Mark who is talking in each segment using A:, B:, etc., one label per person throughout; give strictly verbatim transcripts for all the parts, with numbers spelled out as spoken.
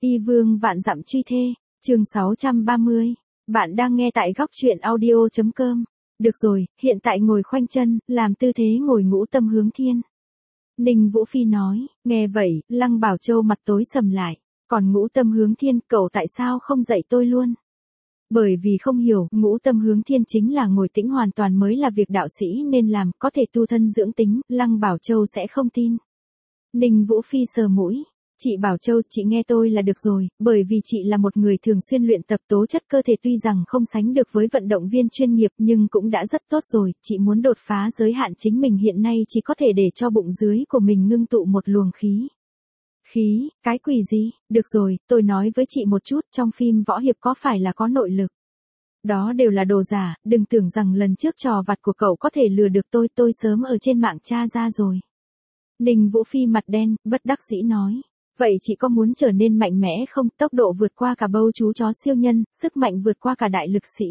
A: Y vương vạn dặm truy thê, chương sáu trăm ba mươi. Bạn đang nghe tại góc truyện audio chấm com. Được rồi, hiện tại ngồi khoanh chân, làm tư thế ngồi ngũ tâm hướng thiên. Ninh Vũ Phi nói, nghe vậy, Lăng Bảo Châu mặt tối sầm lại. Còn ngũ tâm hướng thiên, cậu tại sao không dạy tôi luôn? Bởi vì không hiểu, ngũ tâm hướng thiên chính là ngồi tĩnh hoàn toàn mới là việc đạo sĩ nên làm, có thể tu thân dưỡng tính, Lăng Bảo Châu sẽ không tin. Ninh Vũ Phi sờ mũi. Chị Bảo Châu, chị nghe tôi là được rồi, bởi vì chị là một người thường xuyên luyện tập, tố chất cơ thể tuy rằng không sánh được với vận động viên chuyên nghiệp nhưng cũng đã rất tốt rồi, chị muốn đột phá giới hạn chính mình hiện nay chỉ có thể để cho bụng dưới của mình ngưng tụ một luồng khí. Khí, cái quỷ gì? Được rồi, tôi nói với chị một chút, trong phim võ hiệp có phải là có nội lực? Đó đều là đồ giả, đừng tưởng rằng lần trước trò vặt của cậu có thể lừa được tôi, tôi sớm ở trên mạng tra ra rồi. Ninh Vũ Phi mặt đen, bất đắc dĩ nói. Vậy chị có muốn trở nên mạnh mẽ không? Tốc độ vượt qua cả bâu chú chó siêu nhân, sức mạnh vượt qua cả đại lực sĩ.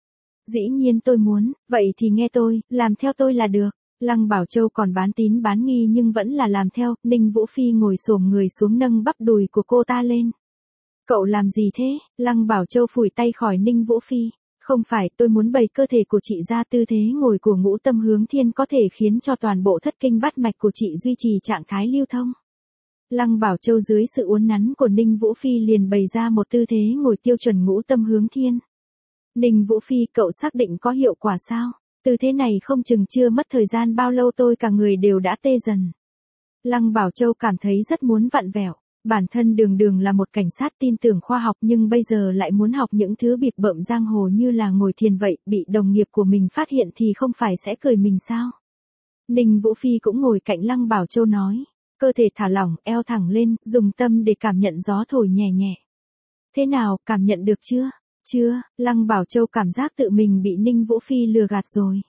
A: Dĩ nhiên tôi muốn, vậy thì nghe tôi, làm theo tôi là được. Lăng Bảo Châu còn bán tín bán nghi nhưng vẫn là làm theo, Ninh Vũ Phi ngồi xổm người xuống nâng bắp đùi của cô ta lên. Cậu làm gì thế? Lăng Bảo Châu phủi tay khỏi Ninh Vũ Phi. Không phải, tôi muốn bày cơ thể của chị ra, tư thế ngồi của ngũ tâm hướng thiên có thể khiến cho toàn bộ thất kinh bát mạch của chị duy trì trạng thái lưu thông. Lăng Bảo Châu dưới sự uốn nắn của Ninh Vũ Phi liền bày ra một tư thế ngồi tiêu chuẩn ngũ tâm hướng thiên. Ninh Vũ Phi, cậu xác định có hiệu quả sao? Tư thế này không chừng chưa mất thời gian bao lâu tôi cả người đều đã tê dần. Lăng Bảo Châu cảm thấy rất muốn vặn vẹo. Bản thân đường đường là một cảnh sát tin tưởng khoa học nhưng bây giờ lại muốn học những thứ bịp bợm giang hồ như là ngồi thiền vậy, bị đồng nghiệp của mình phát hiện thì không phải sẽ cười mình sao? Ninh Vũ Phi cũng ngồi cạnh Lăng Bảo Châu nói. Cơ thể thả lỏng, eo thẳng lên, dùng tâm để cảm nhận gió thổi nhẹ nhẹ. Thế nào, cảm nhận được chưa? Chưa, Lăng Bảo Châu cảm giác tự mình bị Ninh Vũ Phi lừa gạt rồi.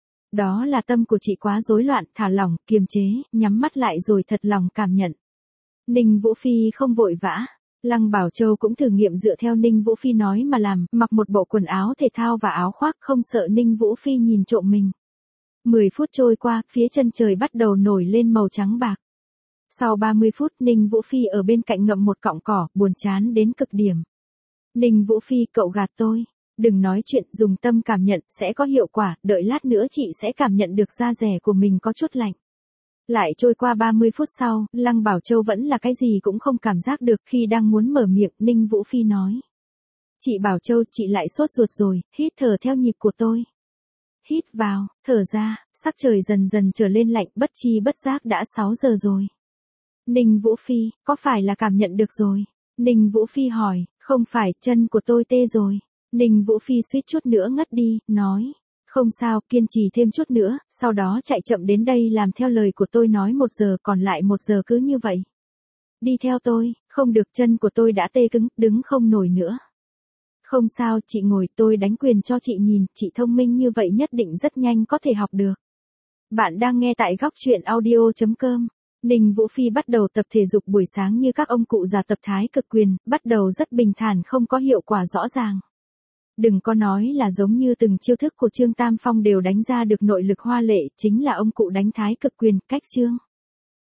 A: Đó là tâm của chị quá rối loạn, thả lỏng, kiềm chế, nhắm mắt lại rồi thật lòng cảm nhận. Ninh Vũ Phi không vội vã. Lăng Bảo Châu cũng thử nghiệm dựa theo Ninh Vũ Phi nói mà làm, mặc một bộ quần áo thể thao và áo khoác không sợ Ninh Vũ Phi nhìn trộm mình. mười phút trôi qua, phía chân trời bắt đầu nổi lên màu trắng bạc. Sau ba mươi phút, Ninh Vũ Phi ở bên cạnh ngậm một cọng cỏ, buồn chán đến cực điểm. Ninh Vũ Phi, cậu gạt tôi. Đừng nói chuyện, dùng tâm cảm nhận, sẽ có hiệu quả, đợi lát nữa chị sẽ cảm nhận được da rẻ của mình có chút lạnh. Lại trôi qua ba mươi phút sau, Lăng Bảo Châu vẫn là cái gì cũng không cảm giác được, khi đang muốn mở miệng, Ninh Vũ Phi nói. Chị Bảo Châu, chị lại sốt ruột rồi, hít thở theo nhịp của tôi. Hít vào, thở ra, sắc trời dần dần trở lên lạnh, bất chi bất giác đã sáu giờ rồi. Ninh Vũ Phi, có phải là cảm nhận được rồi? Ninh Vũ Phi hỏi, không phải, chân của tôi tê rồi. Ninh Vũ Phi suýt chút nữa ngất đi, nói. Không sao, kiên trì thêm chút nữa, sau đó chạy chậm đến đây làm theo lời của tôi nói một giờ, còn lại một giờ cứ như vậy. Đi theo tôi, không được, chân của tôi đã tê cứng, đứng không nổi nữa. Không sao, chị ngồi, tôi đánh quyền cho chị nhìn, chị thông minh như vậy nhất định rất nhanh có thể học được. Bạn đang nghe tại góc truyện audio chấm com. Ninh Vũ Phi bắt đầu tập thể dục buổi sáng như các ông cụ già tập thái cực quyền, bắt đầu rất bình thản, không có hiệu quả rõ ràng. Đừng có nói là giống như từng chiêu thức của Trương Tam Phong đều đánh ra được nội lực hoa lệ, chính là ông cụ đánh thái cực quyền, cách Trương